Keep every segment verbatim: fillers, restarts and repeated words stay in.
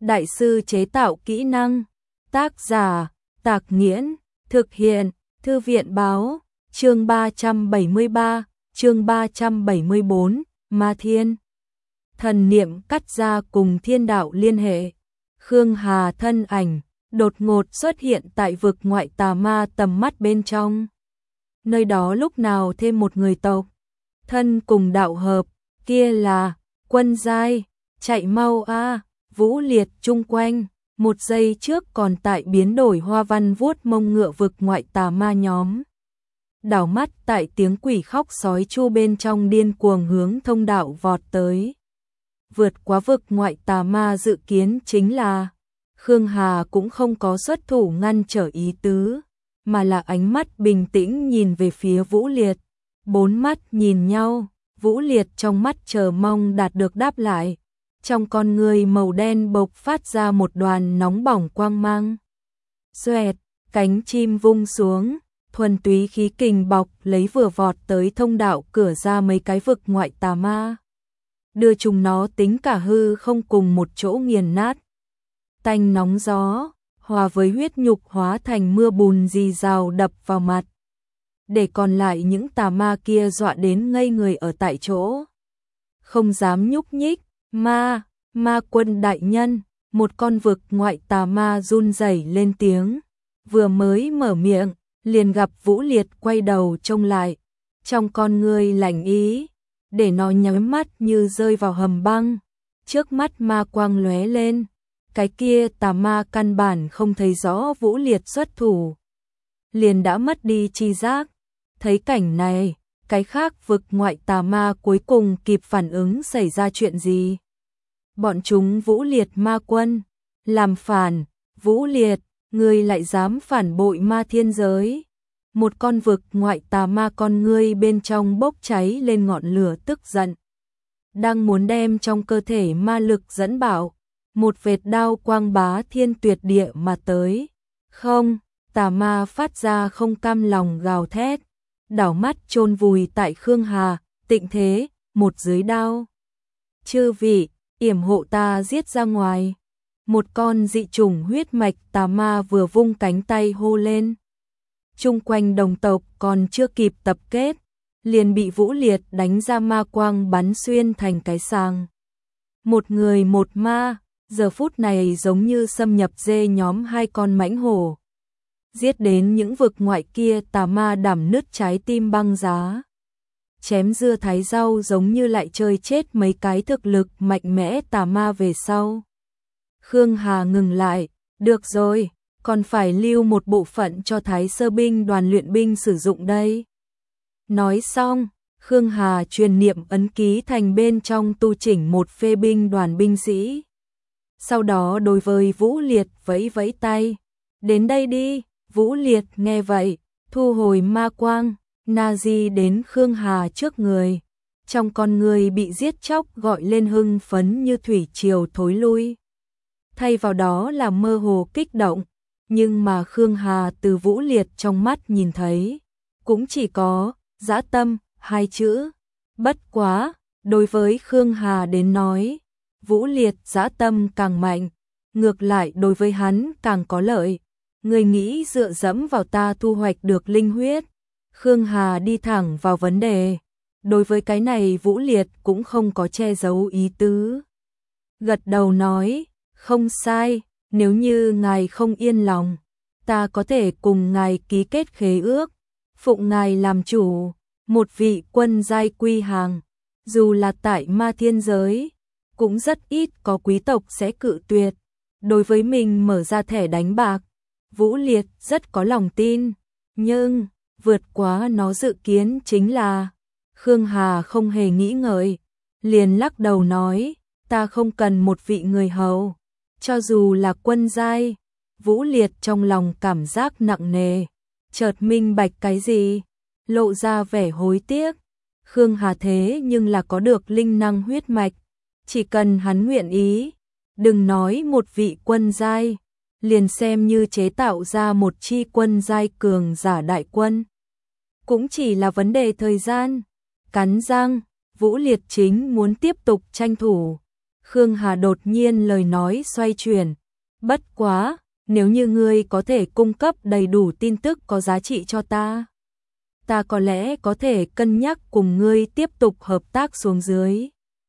đại sư chế tạo kỹ năng. Tác giả, Tạc Nghiễn, thực hiện, Thư viện Báo, chương ba trăm bảy mươi ba, chương ba trăm bảy mươi bốn, Ma Thiên. Thần niệm cắt ra cùng thiên đạo liên hệ. Khương Hà thân ảnh đột ngột xuất hiện tại vực ngoại tà ma tầm mắt bên trong. Nơi đó lúc nào thêm một người tộc, thân cùng đạo hợp, kia là Quân Giai, chạy mau a. Vũ Liệt chung quanh, một giây trước còn tại biến đổi hoa văn vuốt mông ngựa vực ngoại tà ma nhóm. Đảo mắt tại tiếng quỷ khóc sói chu bên trong điên cuồng hướng thông đạo vọt tới. Vượt quá vực ngoại tà ma dự kiến chính là Khương Hà cũng không có xuất thủ ngăn trở ý tứ, mà là ánh mắt bình tĩnh nhìn về phía Vũ Liệt. Bốn mắt nhìn nhau, Vũ Liệt trong mắt chờ mong đạt được đáp lại. Trong con người màu đen bộc phát ra một đoàn nóng bỏng quang mang. Xoẹt, cánh chim vung xuống, thuần túy khí kình bọc lấy vừa vọt tới thông đạo cửa ra mấy cái vực ngoại tà ma. Đưa chúng nó tính cả hư không cùng một chỗ nghiền nát. Tanh nóng gió, hòa với huyết nhục hóa thành mưa bùn rì rào đập vào mặt. Để còn lại những tà ma kia dọa đến ngây người ở tại chỗ. Không dám nhúc nhích. Ma, ma quân đại nhân, một con vực ngoại tà ma run rẩy lên tiếng, vừa mới mở miệng, liền gặp Vũ Liệt quay đầu trông lại, trong con ngươi lạnh ý, để nó nhắm mắt như rơi vào hầm băng, trước mắt ma quang lóe lên, cái kia tà ma căn bản không thấy rõ Vũ Liệt xuất thủ, liền đã mất đi tri giác, thấy cảnh này. Cái khác vực ngoại tà ma cuối cùng kịp phản ứng xảy ra chuyện gì. Bọn chúng Vũ Liệt ma quân, làm phản, Vũ Liệt, ngươi lại dám phản bội ma thiên giới. Một con vực ngoại tà ma con ngươi bên trong bốc cháy lên ngọn lửa tức giận. Đang muốn đem trong cơ thể ma lực dẫn bảo, một vệt đao quang bá thiên tuyệt địa mà tới. Không, tà ma phát ra không cam lòng gào thét. Đảo mắt chôn vùi tại Khương Hà, Tịnh Thế, một dưới đao. Chư vị, yểm hộ ta giết ra ngoài. Một con dị chủng huyết mạch tà ma vừa vung cánh tay hô lên. Chung quanh đồng tộc còn chưa kịp tập kết, liền bị Vũ Liệt đánh ra ma quang bắn xuyên thành cái sàng. Một người một ma, giờ phút này giống như xâm nhập dê nhóm hai con mãnh hổ. Giết đến những vực ngoại kia tà ma đảm nứt trái tim băng giá. Chém dưa thái rau giống như lại chơi chết mấy cái thực lực mạnh mẽ tà ma về sau. Khương Hà ngừng lại, được rồi, còn phải lưu một bộ phận cho Thái Sơ binh đoàn luyện binh sử dụng đây. Nói xong, Khương Hà truyền niệm ấn ký thành bên trong tu chỉnh một phê binh đoàn binh sĩ. Sau đó đối với Vũ Liệt vẫy vẫy tay, đến đây đi. Vũ Liệt nghe vậy, thu hồi ma quang, na di đến Khương Hà trước người. Trong con người bị giết chóc gọi lên hưng phấn như thủy triều thối lui. Thay vào đó là mơ hồ kích động, nhưng mà Khương Hà từ Vũ Liệt trong mắt nhìn thấy, cũng chỉ có dã tâm, hai chữ. Bất quá, đối với Khương Hà đến nói, Vũ Liệt dã tâm càng mạnh, ngược lại đối với hắn càng có lợi. Người nghĩ dựa dẫm vào ta thu hoạch được linh huyết. Khương Hà đi thẳng vào vấn đề. Đối với cái này Vũ Liệt cũng không có che giấu ý tứ. Gật đầu nói, không sai, nếu như ngài không yên lòng, ta có thể cùng ngài ký kết khế ước, phụng ngài làm chủ, một vị quân giai quy hàng. Dù là tại ma thiên giới, cũng rất ít có quý tộc sẽ cự tuyệt. Đối với mình mở ra thẻ đánh bạc, Vũ Liệt rất có lòng tin, nhưng vượt quá nó dự kiến chính là Khương Hà không hề nghĩ ngợi, liền lắc đầu nói, ta không cần một vị người hầu, cho dù là quân giai. Vũ Liệt trong lòng cảm giác nặng nề, chợt minh bạch cái gì, lộ ra vẻ hối tiếc. Khương Hà thế nhưng là có được linh năng huyết mạch, chỉ cần hắn nguyện ý, đừng nói một vị quân giai, liền xem như chế tạo ra một chi quân giai cường giả đại quân, cũng chỉ là vấn đề thời gian. Cắn răng, Vũ Liệt chính muốn tiếp tục tranh thủ, Khương Hà đột nhiên lời nói xoay chuyển. Bất quá, nếu như ngươi có thể cung cấp đầy đủ tin tức có giá trị cho ta, ta có lẽ có thể cân nhắc cùng ngươi tiếp tục hợp tác xuống dưới.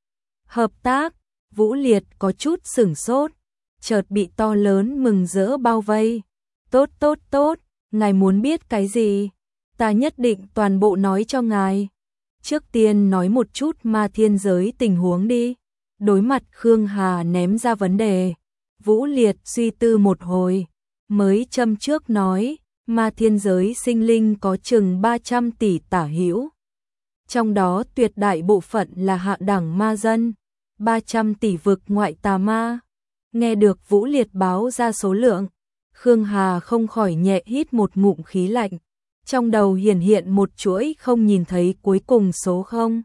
Hợp tác? Vũ Liệt có chút sửng sốt, chợt bị to lớn mừng rỡ bao vây. Tốt tốt tốt, ngài muốn biết cái gì? Ta nhất định toàn bộ nói cho ngài. Trước tiên nói một chút ma thiên giới tình huống đi. Đối mặt Khương Hà ném ra vấn đề, Vũ Liệt suy tư một hồi, mới châm trước nói, ma thiên giới sinh linh có chừng ba trăm tỷ tả hữu. Trong đó tuyệt đại bộ phận là hạ đẳng ma dân, ba trăm tỷ vực ngoại tà ma. Nghe được Vũ Liệt báo ra số lượng, Khương Hà không khỏi nhẹ hít một ngụm khí lạnh, trong đầu hiển hiện một chuỗi không nhìn thấy cuối cùng số không.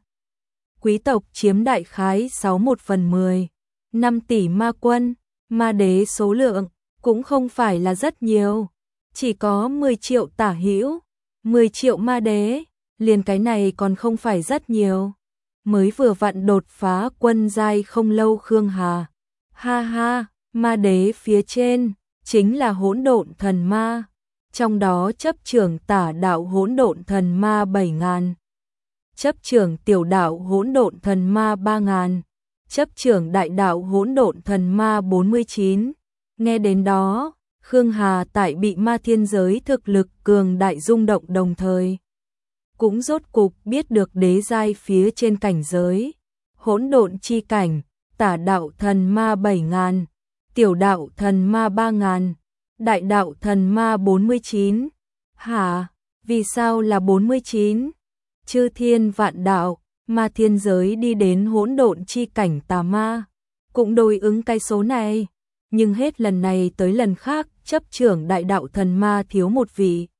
Quý tộc chiếm đại khái sáu một phần mười, năm tỷ ma quân, ma đế số lượng cũng không phải là rất nhiều, chỉ có mười triệu tả hữu, mười triệu ma đế, liền cái này còn không phải rất nhiều. Mới vừa vặn đột phá quân giai không lâu Khương Hà. Ha ha, ma đế phía trên chính là hỗn độn thần ma, trong đó chấp trưởng tả đạo hỗn độn thần ma bảy ngàn, chấp trưởng tiểu đạo hỗn độn thần ma ba ngàn, chấp trưởng đại đạo hỗn độn thần ma bốn mươi chín. Nghe đến đó, Khương Hà tại bị ma thiên giới thực lực cường đại rung động đồng thời, cũng rốt cục biết được đế giai phía trên cảnh giới, hỗn độn chi cảnh, tả đạo thần ma bảy ngàn, tiểu đạo thần ma ba ngàn, đại đạo thần ma bốn mươi chín. Hả? Vì sao là bốn mươi chín? Chư thiên vạn đạo, ma thiên giới đi đến hỗn độn chi cảnh tà ma, cũng đối ứng cái số này, nhưng hết lần này tới lần khác chấp trưởng đại đạo thần ma thiếu một vị.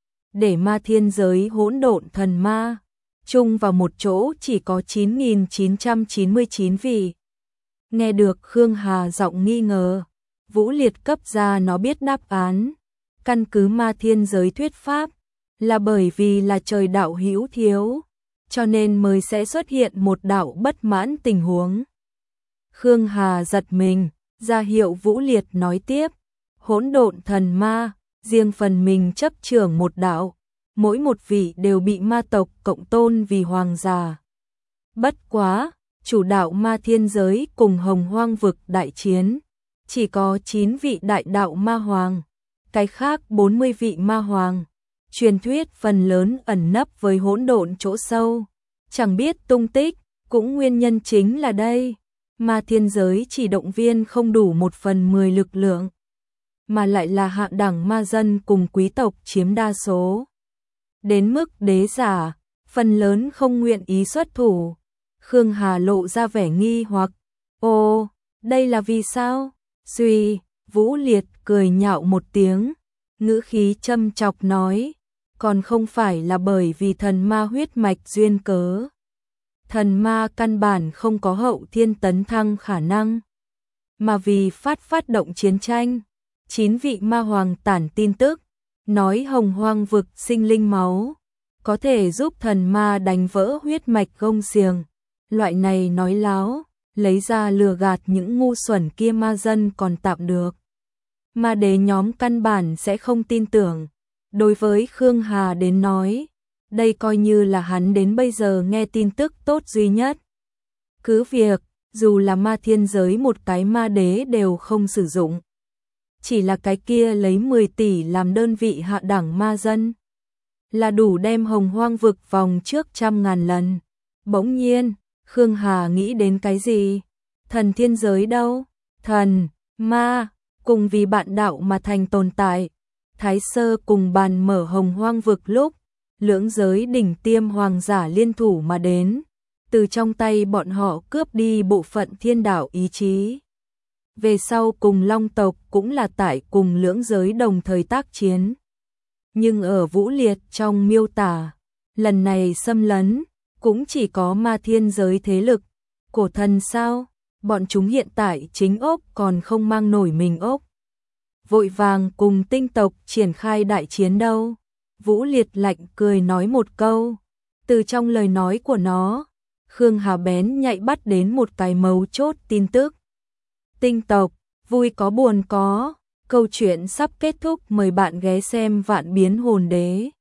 Để ma thiên giới hỗn độn thần ma chung vào một chỗ chỉ có chín nghìn chín trăm chín mươi chín vị. Nghe được Khương Hà giọng nghi ngờ, Vũ Liệt cấp ra nó biết đáp án. Căn cứ ma thiên giới thuyết pháp, là bởi vì là trời đạo hữu thiếu, cho nên mới sẽ xuất hiện một đạo bất mãn tình huống. Khương Hà giật mình, ra hiệu Vũ Liệt nói tiếp, hỗn độn thần ma, riêng phần mình chấp trưởng một đạo, mỗi một vị đều bị ma tộc cộng tôn vì hoàng giả. Bất quá, chủ đạo ma thiên giới cùng hồng hoang vực đại chiến, chỉ có chín vị đại đạo ma hoàng, cái khác bốn mươi vị ma hoàng. Truyền thuyết phần lớn ẩn nấp với hỗn độn chỗ sâu, chẳng biết tung tích, cũng nguyên nhân chính là đây. Ma thiên giới chỉ động viên không đủ một phần mười lực lượng, mà lại là hạ đẳng ma dân cùng quý tộc chiếm đa số. Đến mức đế giả, phần lớn không nguyện ý xuất thủ. Khương Hà lộ ra vẻ nghi hoặc, ồ, đây là vì sao? Suy, Vũ Liệt cười nhạo một tiếng, ngữ khí châm chọc nói, còn không phải là bởi vì thần ma huyết mạch duyên cớ. Thần ma căn bản không có hậu thiên tấn thăng khả năng, mà vì phát phát động chiến tranh. Chín vị ma hoàng tản tin tức, nói hồng hoang vực sinh linh máu, có thể giúp thần ma đánh vỡ huyết mạch gông xiềng. Loại này nói láo, lấy ra lừa gạt những ngu xuẩn kia ma dân còn tạm được. Ma đế nhóm căn bản sẽ không tin tưởng. Đối với Khương Hà đến nói, đây coi như là hắn đến bây giờ nghe tin tức tốt duy nhất. Cứ việc, dù là ma thiên giới một cái ma đế đều không sử dụng. Chỉ là cái kia lấy mười tỷ làm đơn vị hạ đẳng ma dân, là đủ đem hồng hoang vực vòng trước trăm ngàn lần. Bỗng nhiên, Khương Hà nghĩ đến cái gì? Thần thiên giới đâu? Thần, ma, cùng vì bạn đạo mà thành tồn tại. Thái Sơ cùng bàn mở hồng hoang vực lúc, lưỡng giới đỉnh tiêm hoàng giả liên thủ mà đến, từ trong tay bọn họ cướp đi bộ phận thiên đạo ý chí. Về sau cùng Long tộc cũng là tại cùng lưỡng giới đồng thời tác chiến. Nhưng ở Vũ Liệt trong miêu tả, lần này xâm lấn, cũng chỉ có ma thiên giới thế lực. Cổ thần sao? Bọn chúng hiện tại chính ốc còn không mang nổi mình ốc. Vội vàng cùng tinh tộc triển khai đại chiến đâu. Vũ Liệt lạnh cười nói một câu. Từ trong lời nói của nó, Khương Hà bén nhạy bắt đến một cái mấu chốt tin tức. Tinh tộc, vui có buồn có, câu chuyện sắp kết thúc, mời bạn ghé xem Vạn Biến Hồn Đế.